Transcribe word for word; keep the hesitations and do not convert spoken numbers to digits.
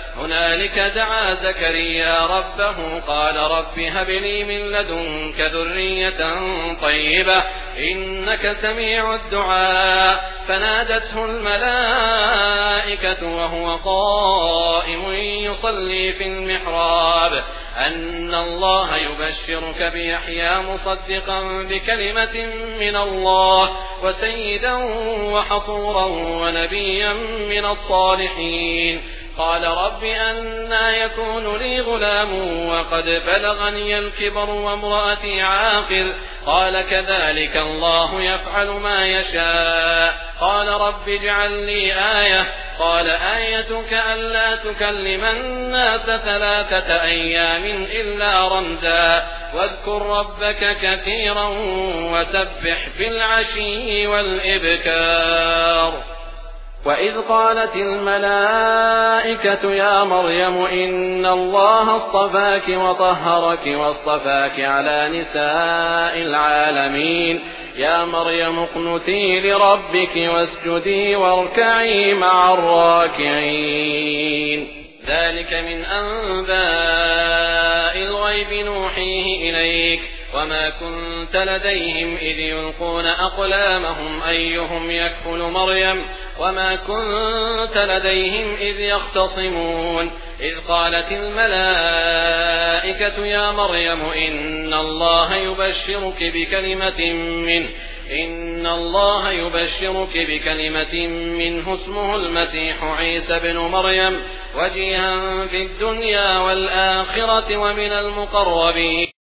هنالك دعا زكريا ربه قال رب هب لي من لدنك ذرية طيبة إنك سميع الدعاء فنادته الملائكة وهو قائم يصلي في المحراب أن الله يبشرك بيحيى مصدقا بكلمة من الله وسيدا وحصورا ونبيا من الصالحين قال رب أنى يكون لي غلام وقد بلغني الكبر وامرأتي عاقر قال كذلك الله يفعل ما يشاء قال رب اجعل لي آية قال آيتك ألا تكلم الناس ثلاثة أيام إلا رمزا واذكر ربك كثيرا وسبح بالعشي والإبكار وإذ قالت الملائكة يا مريم إن الله اصطفاك وطهرك واصطفاك على نساء العالمين يا مريم اقنتي لربك واسجدي واركعي مع الراكعين ذلك من أنباء الغيب نوحيه إليك وما كنت لديهم إذ يلقون أقلامهم أيهم يكفل مريم وما كنت لديهم إذ يختصمون إذ قالت الملائكة يا مريم إن الله يبشرك بكلمة منه إن الله يبشرك بكلمة منه اسمه المسيح عيسى بن مريم وجيها في الدنيا والآخرة ومن المقربين